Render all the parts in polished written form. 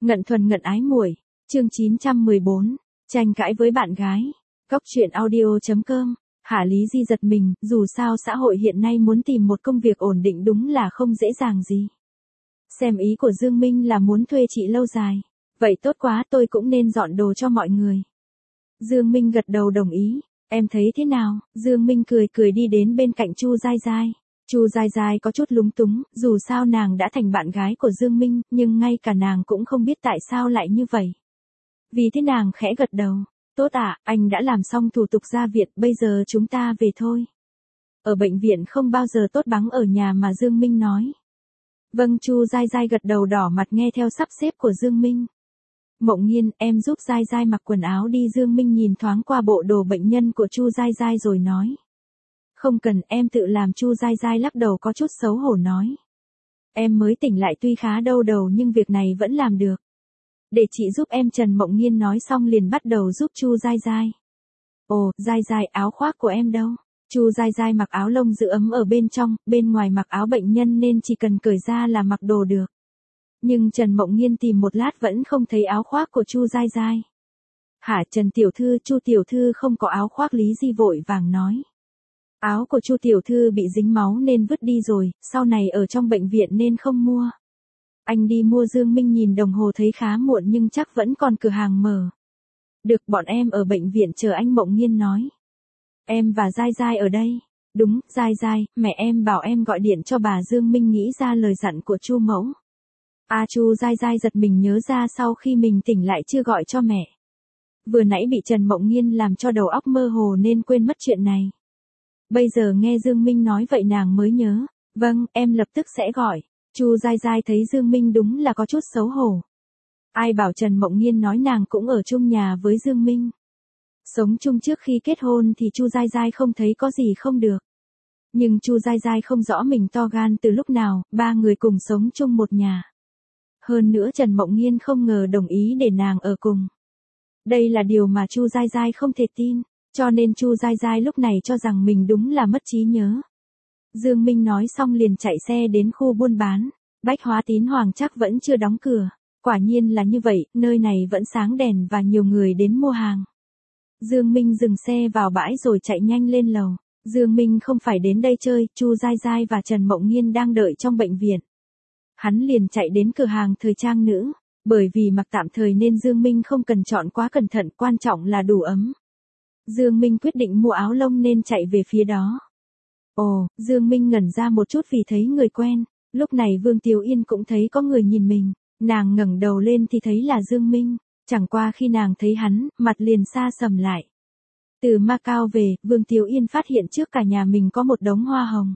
Ngận thuần ngận ái muội, chương 914, tranh cãi với bạn gái. Cóc truyện audio.com. Hạ Lý Di giật mình, dù sao xã hội hiện nay muốn tìm một công việc ổn định đúng là không dễ dàng gì. Xem ý của Dương Minh là muốn thuê chị lâu dài. Vậy tốt quá, tôi cũng nên dọn đồ cho mọi người. Dương Minh gật đầu đồng ý. Em thấy thế nào? Dương Minh cười cười đi đến bên cạnh Chu Giai Giai. Chu Giai Giai có chút lúng túng, dù sao nàng đã thành bạn gái của Dương Minh, nhưng ngay cả nàng cũng không biết tại sao lại như vậy. Vì thế nàng khẽ gật đầu. Tốt ạ, anh đã làm xong thủ tục ra viện, bây giờ chúng ta về thôi. Ở bệnh viện không bao giờ tốt bằng ở nhà mà Dương Minh nói. Vâng, Chu Giai Giai gật đầu đỏ mặt nghe theo sắp xếp của Dương Minh. Mộng Nhiên, em giúp Giai Giai mặc quần áo đi. Dương Minh nhìn thoáng qua bộ đồ bệnh nhân của Chu Giai Giai rồi nói. Không cần, em tự làm. Chu Giai Giai lắc đầu có chút xấu hổ nói. Em mới tỉnh lại tuy khá đau đầu nhưng việc này vẫn làm được. Để chị giúp em. Trần Mộng Nhiên nói xong liền bắt đầu giúp Chu Giai Giai. Ồ, Giai Giai, áo khoác của em đâu? Chu Giai Giai mặc áo lông giữ ấm ở bên trong, bên ngoài mặc áo bệnh nhân nên chỉ cần cởi ra là mặc đồ được. Nhưng Trần Mộng Nhiên tìm một lát vẫn không thấy áo khoác của Chu Giai Giai. Hả Trần tiểu thư? Chu tiểu thư không có áo khoác. Lý Di vội vàng nói. Áo của Chu tiểu thư bị dính máu nên vứt đi rồi, sau này ở trong bệnh viện nên không mua. Anh đi mua. Dương Minh nhìn đồng hồ thấy khá muộn nhưng chắc vẫn còn cửa hàng mở. Được, bọn em ở bệnh viện chờ anh. Mộng Nhiên nói. Em và Giai Giai ở đây. Đúng, Giai Giai, mẹ em bảo em gọi điện cho bà. Dương Minh nghĩ ra lời dặn của Chu mẫu. Chu Giai Giai giật mình nhớ ra sau khi mình tỉnh lại chưa gọi cho mẹ. Vừa nãy bị Trần Mộng Nhiên làm cho đầu óc mơ hồ nên quên mất chuyện này. Bây giờ nghe Dương Minh nói vậy nàng mới nhớ. Vâng, em lập tức sẽ gọi. Chu Giai Giai thấy Dương Minh đúng là có chút xấu hổ. Ai bảo Trần Mộng Nhiên nói nàng cũng ở chung nhà với Dương Minh. Sống chung trước khi kết hôn thì Chu Giai Giai không thấy có gì không được. Nhưng Chu Giai Giai không rõ mình to gan từ lúc nào, ba người cùng sống chung một nhà. Hơn nữa Trần Mộng Nhiên không ngờ đồng ý để nàng ở cùng. Đây là điều mà Chu Giai Giai không thể tin, cho nên Chu Giai Giai lúc này cho rằng mình đúng là mất trí nhớ. Dương Minh nói xong liền chạy xe đến khu buôn bán. Bách hóa Tín Hoàng chắc vẫn chưa đóng cửa. Quả nhiên là như vậy, nơi này vẫn sáng đèn và nhiều người đến mua hàng. Dương Minh dừng xe vào bãi rồi chạy nhanh lên lầu. Dương Minh không phải đến đây chơi, Chu Giai Giai và Trần Mộng Nhiên đang đợi trong bệnh viện. Hắn liền chạy đến cửa hàng thời trang nữ. Bởi vì mặc tạm thời nên Dương Minh không cần chọn quá cẩn thận, quan trọng là đủ ấm. Dương Minh quyết định mua áo lông nên chạy về phía đó. Ồ, Dương Minh ngẩn ra một chút vì thấy người quen. Lúc này Vương Tiếu Yên cũng thấy có người nhìn mình. Nàng ngẩng đầu lên thì thấy là Dương Minh. Chẳng qua khi nàng thấy hắn, mặt liền xa sầm lại. Từ Macau về, Vương Tiếu Yên phát hiện trước cả nhà mình có một đống hoa hồng.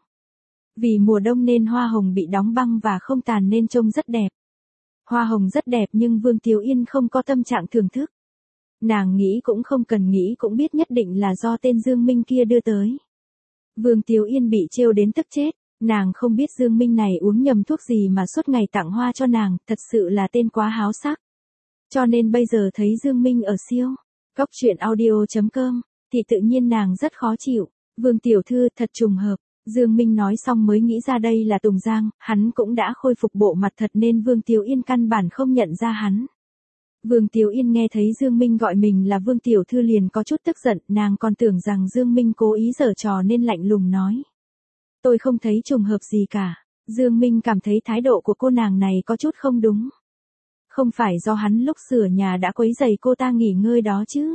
Vì mùa đông nên hoa hồng bị đóng băng và không tàn nên trông rất đẹp. Hoa hồng rất đẹp nhưng Vương Tiếu Yên không có tâm trạng thưởng thức. Nàng nghĩ cũng không cần nghĩ cũng biết nhất định là do tên Dương Minh kia đưa tới. Vương Tiếu Yên bị trêu đến tức chết, nàng không biết Dương Minh này uống nhầm thuốc gì mà suốt ngày tặng hoa cho nàng, thật sự là tên quá háo sắc. Cho nên bây giờ thấy Dương Minh ở siêu, cóc truyện audio.com, thì tự nhiên nàng rất khó chịu. Vương tiểu thư, thật trùng hợp. Dương Minh nói xong mới nghĩ ra đây là Tùng Giang, hắn cũng đã khôi phục bộ mặt thật nên Vương Tiếu Yên căn bản không nhận ra hắn. Vương Tiếu Yên nghe thấy Dương Minh gọi mình là Vương tiểu thư liền có chút tức giận, nàng còn tưởng rằng Dương Minh cố ý giở trò nên lạnh lùng nói. Tôi không thấy trùng hợp gì cả. Dương Minh cảm thấy thái độ của cô nàng này có chút không đúng. Không phải do hắn lúc sửa nhà đã quấy rầy cô ta nghỉ ngơi đó chứ?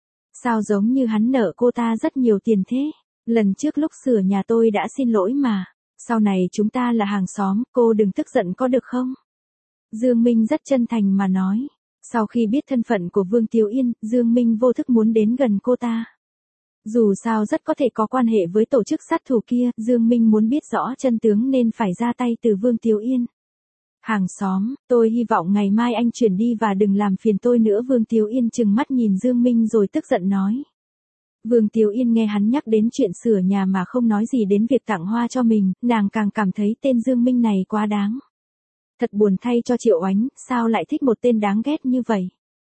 Sao giống như hắn nợ cô ta rất nhiều tiền thế? Lần trước lúc sửa nhà tôi đã xin lỗi mà. Sau này chúng ta là hàng xóm, cô đừng tức giận có được không? Dương Minh rất chân thành mà nói. Sau khi biết thân phận của Vương Tiếu Yên, Dương Minh vô thức muốn đến gần cô ta. Dù sao rất có thể có quan hệ với tổ chức sát thủ kia, Dương Minh muốn biết rõ chân tướng nên phải ra tay từ Vương Tiếu Yên. Hàng xóm, tôi hy vọng ngày mai anh chuyển đi và đừng làm phiền tôi nữa. Vương Tiếu Yên trừng mắt nhìn Dương Minh rồi tức giận nói. Vương Tiếu Yên nghe hắn nhắc đến chuyện sửa nhà mà không nói gì đến việc tặng hoa cho mình, nàng càng cảm thấy tên Dương Minh này quá đáng. Thật buồn thay cho Triệu Oánh, sao lại thích một tên đáng ghét như vậy?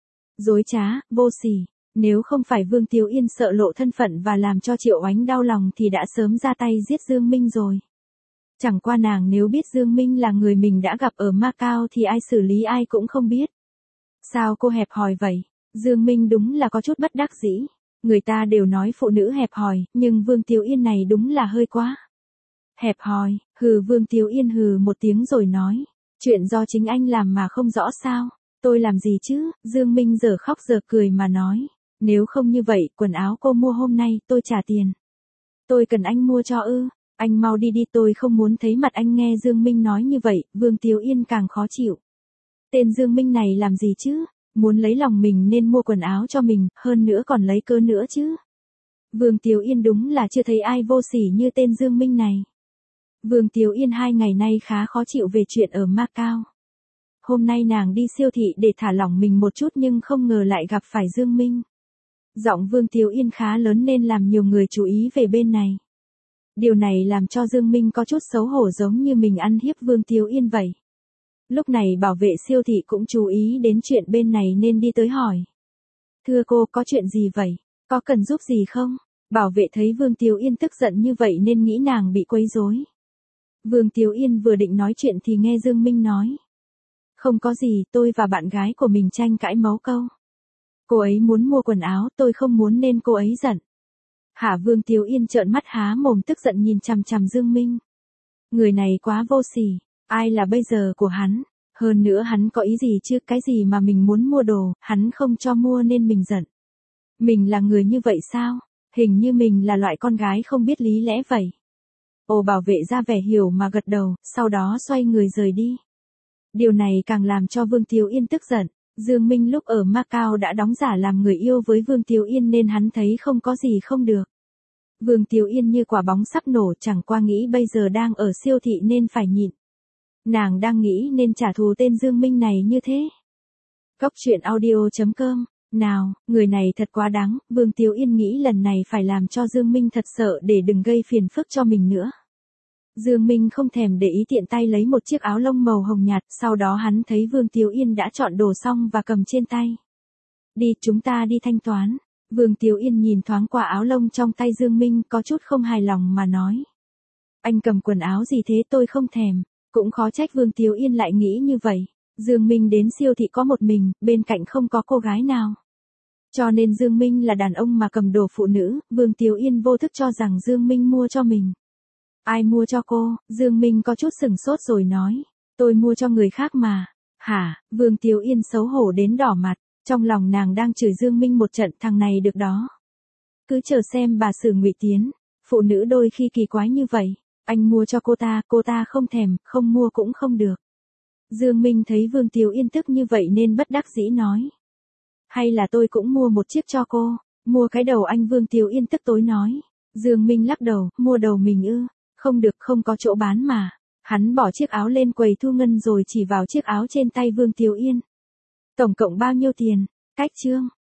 Dối trá, vô sỉ, nếu không phải Vương Tiếu Yên sợ lộ thân phận và làm cho Triệu Oánh đau lòng thì đã sớm ra tay giết Dương Minh rồi. Chẳng qua nàng nếu biết Dương Minh là người mình đã gặp ở Macau thì ai xử lý ai cũng không biết. Sao cô hẹp hòi vậy? Dương Minh đúng là có chút bất đắc dĩ. Người ta đều nói phụ nữ hẹp hòi, nhưng Vương Tiếu Yên này đúng là hơi quá. Hẹp hòi, hừ, Vương Tiếu Yên hừ một tiếng rồi nói. Chuyện do chính anh làm mà không rõ sao. Tôi làm gì chứ? Dương Minh giờ khóc giờ cười mà nói. Nếu không như vậy, quần áo cô mua hôm nay, tôi trả tiền. Tôi cần anh mua cho ư? Anh mau đi đi, tôi không muốn thấy mặt anh. Nghe Dương Minh nói như vậy, Vương Tiếu Yên càng khó chịu. Tên Dương Minh này làm gì chứ? Muốn lấy lòng mình nên mua quần áo cho mình, hơn nữa còn lấy cớ nữa chứ. Vương Tiếu Yên đúng là chưa thấy ai vô sỉ như tên Dương Minh này. Vương Tiếu Yên 2 ngày nay khá khó chịu về chuyện ở Macau. Hôm nay nàng đi siêu thị để thả lỏng mình một chút nhưng không ngờ lại gặp phải Dương Minh. Giọng Vương Tiếu Yên khá lớn nên làm nhiều người chú ý về bên này. Điều này làm cho Dương Minh có chút xấu hổ, giống như mình ăn hiếp Vương Tiếu Yên vậy. Lúc này bảo vệ siêu thị cũng chú ý đến chuyện bên này nên đi tới hỏi. Thưa cô, có chuyện gì vậy? Có cần giúp gì không? Bảo vệ thấy Vương Tiếu Yên tức giận như vậy nên nghĩ nàng bị quấy rối. Vương Tiếu Yên vừa định nói chuyện thì nghe Dương Minh nói. Không có gì, tôi và bạn gái của mình tranh cãi mấy câu. Cô ấy muốn mua quần áo, tôi không muốn nên cô ấy giận. Hả? Vương Tiếu Yên trợn mắt há mồm tức giận nhìn chằm chằm Dương Minh. Người này quá vô sỉ, ai là bây giờ của hắn? Hơn nữa hắn có ý gì chứ? Cái gì mà mình muốn mua đồ, hắn không cho mua nên mình giận. Mình là người như vậy sao? Hình như mình là loại con gái không biết lý lẽ vậy. Ồ, bảo vệ ra vẻ hiểu mà gật đầu, sau đó xoay người rời đi. Điều này càng làm cho Vương Tiếu Yên tức giận. Dương Minh lúc ở Macau đã đóng giả làm người yêu với Vương Tiếu Yên nên hắn thấy không có gì không được. Vương Tiếu Yên như quả bóng sắp nổ, chẳng qua nghĩ bây giờ đang ở siêu thị nên phải nhịn. Nàng đang nghĩ nên trả thù tên Dương Minh này như thế. Cốc truyện audio.com. Nào, người này thật quá đáng. Vương Tiếu Yên nghĩ lần này phải làm cho Dương Minh thật sợ để đừng gây phiền phức cho mình nữa. Dương Minh không thèm để ý, tiện tay lấy một chiếc áo lông màu hồng nhạt, sau đó hắn thấy Vương Tiếu Yên đã chọn đồ xong và cầm trên tay. Đi, chúng ta đi thanh toán. Vương Tiếu Yên nhìn thoáng qua áo lông trong tay Dương Minh, có chút không hài lòng mà nói. Anh cầm quần áo gì thế? Tôi không thèm. Cũng khó trách Vương Tiếu Yên lại nghĩ như vậy. Dương Minh đến siêu thị có một mình, bên cạnh không có cô gái nào. Cho nên Dương Minh là đàn ông mà cầm đồ phụ nữ, Vương Tiếu Yên vô thức cho rằng Dương Minh mua cho mình. Ai mua cho cô? Dương Minh có chút sừng sốt rồi nói. Tôi mua cho người khác mà. Hả? Vương Tiếu Yên xấu hổ đến đỏ mặt. Trong lòng nàng đang chửi Dương Minh một trận, thằng này được đó. Cứ chờ xem bà xử Ngụy Tiến. Phụ nữ đôi khi kỳ quái như vậy. Anh mua cho cô ta không thèm, không mua cũng không được. Dương Minh thấy Vương Tiếu Yên tức như vậy nên bất đắc dĩ nói. Hay là tôi cũng mua một chiếc cho cô. Mua cái đầu anh? Vương Tiếu Yên tức tối nói. Dương Minh lắc đầu, mua đầu mình ư? Không được, không có chỗ bán mà. Hắn bỏ chiếc áo lên quầy thu ngân rồi chỉ vào chiếc áo trên tay Vương Tiếu Yên. Tổng cộng bao nhiêu tiền? Cách chương.